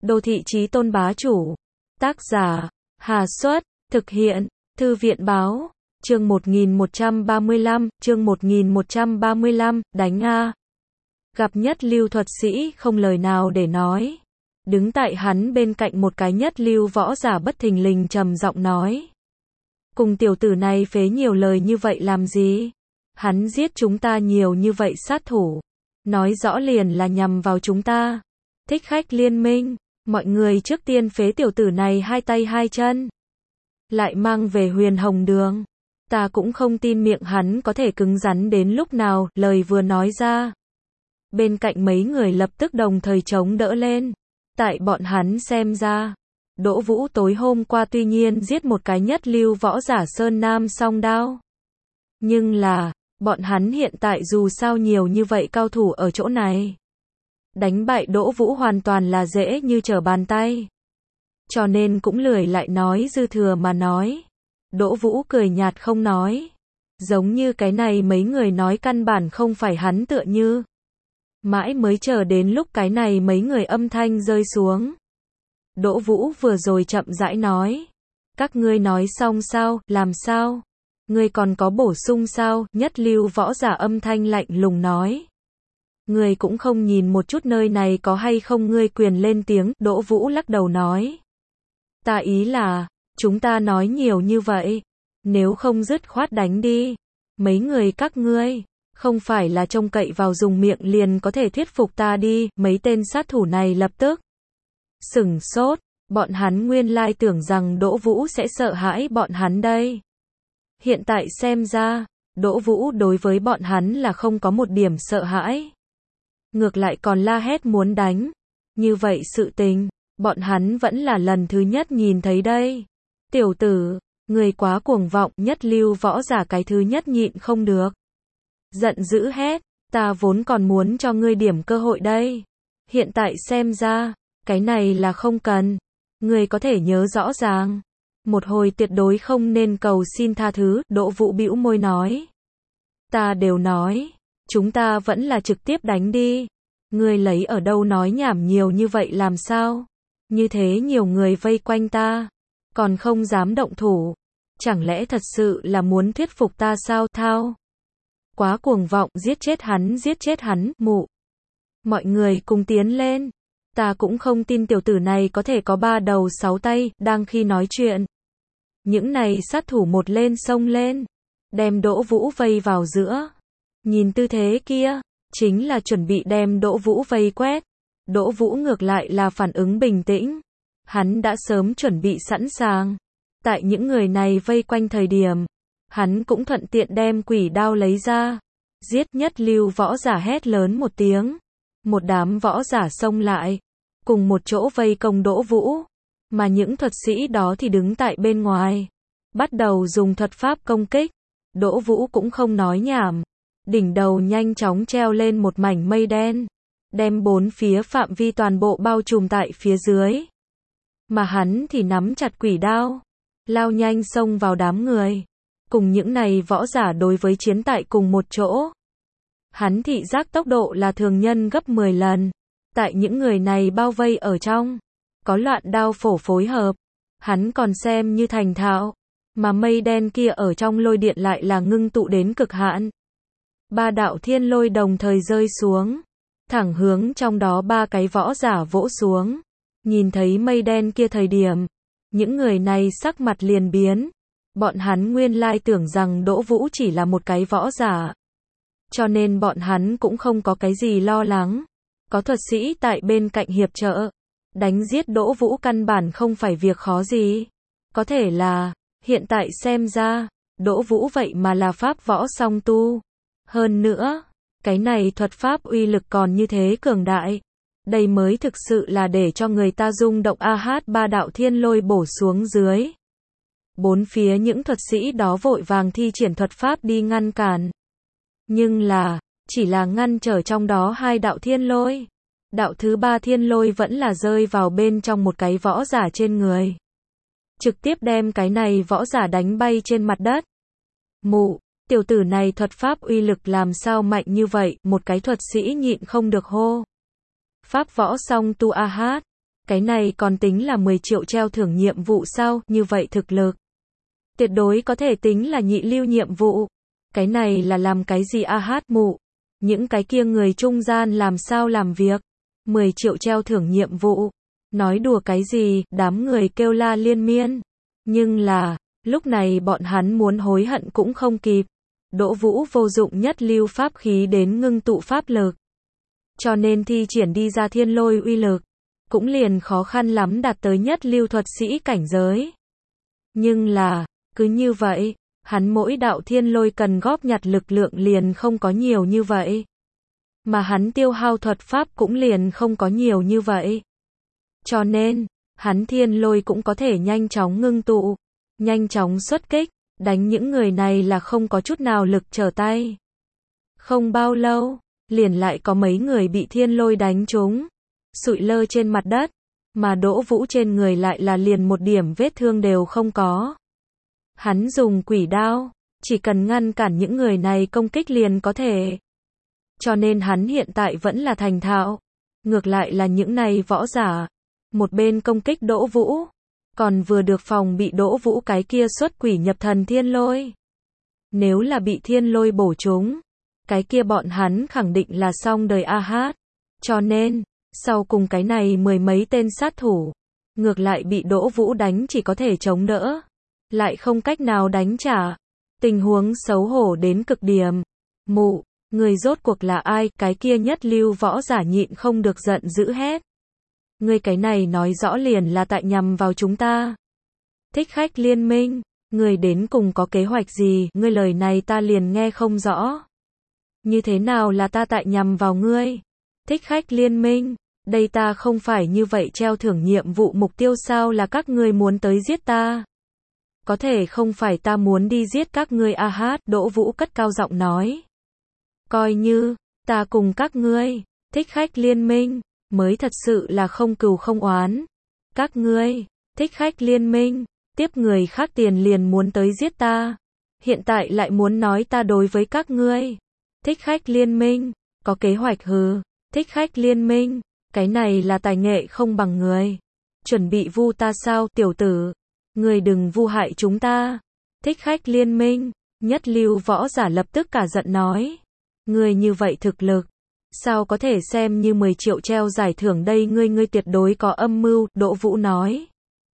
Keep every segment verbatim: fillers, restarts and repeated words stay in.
Đô thị chí tôn bá chủ. Tác giả, Hà Xuất, thực hiện, Thư viện báo, chương một nghìn một trăm ba mươi lăm, chương một nghìn một trăm ba mươi lăm, đánh A. Gặp nhất lưu thuật sĩ không lời nào để nói. Đứng tại hắn bên cạnh một cái nhất lưu võ giả bất thình lình trầm giọng nói. Cùng tiểu tử này phế nhiều lời như vậy làm gì? Hắn giết chúng ta nhiều như vậy sát thủ. Nói rõ liền là nhằm vào chúng ta. Thích khách liên minh, mọi người trước tiên phế tiểu tử này hai tay hai chân. Lại mang về huyền hồng đường. Ta cũng không tin miệng hắn có thể cứng rắn đến lúc nào, lời vừa nói ra. Bên cạnh mấy người lập tức đồng thời chống đỡ lên. Tại bọn hắn xem ra, Đỗ Vũ tối hôm qua tuy nhiên giết một cái nhất lưu võ giả Sơn Nam song đao. Nhưng là, bọn hắn hiện tại dù sao nhiều như vậy cao thủ ở chỗ này. Đánh bại Đỗ Vũ hoàn toàn là dễ như trở bàn tay. Cho nên cũng lười lại nói dư thừa mà nói. Đỗ Vũ cười nhạt không nói. Giống như cái này mấy người nói căn bản không phải hắn tựa như. Mãi mới chờ đến lúc cái này mấy người âm thanh rơi xuống. Đỗ Vũ vừa rồi chậm rãi nói. Các ngươi nói xong sao, làm sao? Ngươi còn có bổ sung sao? Nhất lưu võ giả âm thanh lạnh lùng nói. Ngươi cũng không nhìn một chút nơi này có hay không ngươi quyền lên tiếng. Đỗ Vũ lắc đầu nói. Ta ý là, chúng ta nói nhiều như vậy. Nếu không dứt khoát đánh đi. Mấy người các ngươi. Không phải là trông cậy vào dùng miệng liền có thể thuyết phục ta đi, mấy tên sát thủ này lập tức sửng sốt, bọn hắn nguyên lai tưởng rằng Đỗ Vũ sẽ sợ hãi bọn hắn đây. Hiện tại xem ra, Đỗ Vũ đối với bọn hắn là không có một điểm sợ hãi. Ngược lại còn la hét muốn đánh. Như vậy sự tình, bọn hắn vẫn là lần thứ nhất nhìn thấy đây. Tiểu tử, người quá cuồng vọng, nhất lưu võ giả cái thứ nhất nhịn không được. Giận dữ hét, ta vốn còn muốn cho ngươi điểm cơ hội đây. Hiện tại xem ra, cái này là không cần. Ngươi có thể nhớ rõ ràng. Một hồi tuyệt đối không nên cầu xin tha thứ, Đỗ Vũ bĩu môi nói. Ta đều nói, chúng ta vẫn là trực tiếp đánh đi. Ngươi lấy ở đâu nói nhảm nhiều như vậy làm sao? Như thế nhiều người vây quanh ta, còn không dám động thủ. Chẳng lẽ thật sự là muốn thuyết phục ta sao thao? Quá cuồng vọng, giết chết hắn, giết chết hắn, mụ. Mọi người cùng tiến lên. Ta cũng không tin tiểu tử này có thể có ba đầu sáu tay, đang khi nói chuyện. Những này sát thủ một lên xông lên, đem Đỗ Vũ vây vào giữa. Nhìn tư thế kia, chính là chuẩn bị đem Đỗ Vũ vây quét. Đỗ Vũ ngược lại là phản ứng bình tĩnh. Hắn đã sớm chuẩn bị sẵn sàng. Tại những người này vây quanh thời điểm, hắn cũng thuận tiện đem quỷ đao lấy ra. Giết nhất lưu võ giả hét lớn một tiếng. Một đám võ giả xông lại. Cùng một chỗ vây công Đỗ Vũ. Mà những thuật sĩ đó thì đứng tại bên ngoài. Bắt đầu dùng thuật pháp công kích. Đỗ Vũ cũng không nói nhảm. Đỉnh đầu nhanh chóng treo lên một mảnh mây đen. Đem bốn phía phạm vi toàn bộ bao trùm tại phía dưới. Mà hắn thì nắm chặt quỷ đao. Lao nhanh xông vào đám người. Cùng những này võ giả đối với chiến tại cùng một chỗ. Hắn thị giác tốc độ là thường nhân gấp mười lần. Tại những người này bao vây ở trong. Có loạn đao phổ phối hợp. Hắn còn xem như thành thạo. Mà mây đen kia ở trong lôi điện lại là ngưng tụ đến cực hạn. Ba đạo thiên lôi đồng thời rơi xuống. Thẳng hướng trong đó ba cái võ giả vỗ xuống. Nhìn thấy mây đen kia thời điểm. Những người này sắc mặt liền biến. Bọn hắn nguyên lai tưởng rằng Đỗ Vũ chỉ là một cái võ giả. Cho nên bọn hắn cũng không có cái gì lo lắng. Có thuật sĩ tại bên cạnh hiệp trợ. Đánh giết Đỗ Vũ căn bản không phải việc khó gì. Có thể là, hiện tại xem ra, Đỗ Vũ vậy mà là pháp võ song tu. Hơn nữa, cái này thuật pháp uy lực còn như thế cường đại. Đây mới thực sự là để cho người ta rung động. A hát ba đạo thiên lôi bổ xuống dưới. Bốn phía những thuật sĩ đó vội vàng thi triển thuật pháp đi ngăn cản. Nhưng là, chỉ là ngăn trở trong đó hai đạo thiên lôi. Đạo thứ ba thiên lôi vẫn là rơi vào bên trong một cái võ giả trên người. Trực tiếp đem cái này võ giả đánh bay trên mặt đất. Mụ, tiểu tử này thuật pháp uy lực làm sao mạnh như vậy, một cái thuật sĩ nhịn không được hô. Pháp võ song tu a hát. Cái này còn tính là mười triệu treo thưởng nhiệm vụ sao, như vậy thực lực. Tuyệt đối có thể tính là nhị lưu nhiệm vụ. Cái này là làm cái gì a hát mụ? Những cái kia người trung gian làm sao làm việc? mười triệu treo thưởng nhiệm vụ. Nói đùa cái gì, đám người kêu la liên miên. Nhưng là, lúc này bọn hắn muốn hối hận cũng không kịp. Đỗ Vũ vô dụng nhất lưu pháp khí đến ngưng tụ pháp lực. Cho nên thi triển đi ra thiên lôi uy lực. Cũng liền khó khăn lắm đạt tới nhất lưu thuật sĩ cảnh giới. Nhưng là, cứ như vậy, hắn mỗi đạo thiên lôi cần góp nhặt lực lượng liền không có nhiều như vậy. Mà hắn tiêu hao thuật pháp cũng liền không có nhiều như vậy. Cho nên, hắn thiên lôi cũng có thể nhanh chóng ngưng tụ, nhanh chóng xuất kích, đánh những người này là không có chút nào lực trở tay. Không bao lâu, liền lại có mấy người bị thiên lôi đánh trúng, sụi lơ trên mặt đất, mà Đỗ Vũ trên người lại là liền một điểm vết thương đều không có. Hắn dùng quỷ đao, chỉ cần ngăn cản những người này công kích liền có thể. Cho nên hắn hiện tại vẫn là thành thạo. Ngược lại là những này võ giả, một bên công kích Đỗ Vũ, còn vừa được phòng bị Đỗ Vũ cái kia xuất quỷ nhập thần thiên lôi. Nếu là bị thiên lôi bổ trúng, cái kia bọn hắn khẳng định là xong đời a hát. Cho nên, sau cùng cái này mười mấy tên sát thủ, ngược lại bị Đỗ Vũ đánh chỉ có thể chống đỡ, lại không cách nào đánh trả. Tình huống xấu hổ đến cực điểm. Mụ, người rốt cuộc là ai? Cái kia nhất lưu võ giả nhịn không được giận dữ hét. Ngươi cái này nói rõ liền là tại nhằm vào chúng ta. Thích Khách Liên Minh, người đến cùng có kế hoạch gì? Ngươi lời này ta liền nghe không rõ. Như thế nào là ta tại nhằm vào ngươi? Thích Khách Liên Minh, đây ta không phải như vậy treo thưởng nhiệm vụ mục tiêu sao, là các ngươi muốn tới giết ta? Có thể không phải ta muốn đi giết các ngươi a hát, Đỗ Vũ cất cao giọng nói. Coi như, ta cùng các ngươi, Thích Khách Liên Minh, mới thật sự là không cừu không oán. Các ngươi, Thích Khách Liên Minh, tiếp người khác tiền liền muốn tới giết ta. Hiện tại lại muốn nói ta đối với các ngươi. Thích Khách Liên Minh, có kế hoạch hừ. Thích Khách Liên Minh, cái này là tài nghệ không bằng người. Chuẩn bị vu ta sao, tiểu tử? Ngươi đừng vu hại chúng ta. Thích Khách Liên Minh, nhất lưu võ giả lập tức cả giận nói. Ngươi như vậy thực lực, sao có thể xem như mười triệu treo giải thưởng đây, ngươi ngươi tuyệt đối có âm mưu, Đỗ Vũ nói.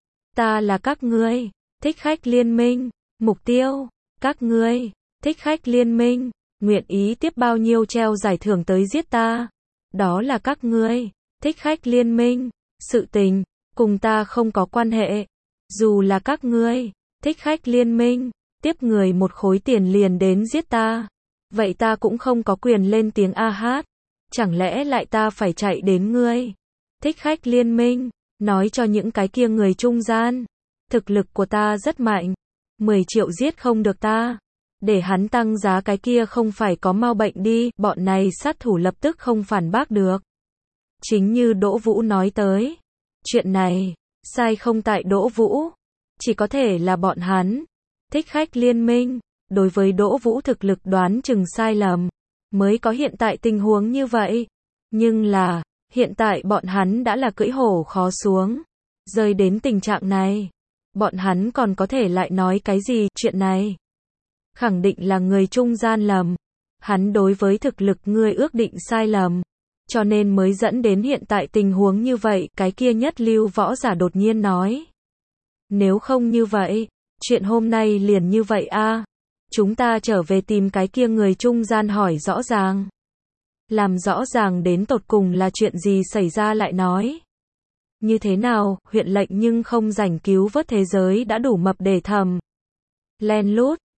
Ta là các ngươi, Thích Khách Liên Minh, mục tiêu, các ngươi, Thích Khách Liên Minh, nguyện ý tiếp bao nhiêu treo giải thưởng tới giết ta. Đó là các ngươi, Thích Khách Liên Minh, sự tình, cùng ta không có quan hệ. Dù là các ngươi, Thích Khách Liên Minh, tiếp người một khối tiền liền đến giết ta. Vậy ta cũng không có quyền lên tiếng a hát. Chẳng lẽ lại ta phải chạy đến ngươi? Thích Khách Liên Minh, nói cho những cái kia người trung gian. Thực lực của ta rất mạnh. mười triệu giết không được ta. Để hắn tăng giá cái kia không phải có mau bệnh đi. Bọn này sát thủ lập tức không phản bác được. Chính như Đỗ Vũ nói tới. Chuyện này, sai không tại Đỗ Vũ. Chỉ có thể là bọn hắn. Thích Khách Liên Minh, đối với Đỗ Vũ thực lực đoán chừng sai lầm. Mới có hiện tại tình huống như vậy. Nhưng là, hiện tại bọn hắn đã là cưỡi hổ khó xuống. Rơi đến tình trạng này. Bọn hắn còn có thể lại nói cái gì, chuyện này. Khẳng định là người trung gian lầm. Hắn đối với thực lực ngươi ước định sai lầm. Cho nên mới dẫn đến hiện tại tình huống như vậy, cái kia nhất lưu võ giả đột nhiên nói. Nếu không như vậy, chuyện hôm nay liền như vậy a. Chúng ta trở về tìm cái kia người trung gian hỏi rõ ràng. Làm rõ ràng đến tột cùng là chuyện gì xảy ra lại nói. Như thế nào, huyện lệnh nhưng không rảnh cứu vớt thế giới đã đủ mập để thầm. Len lút,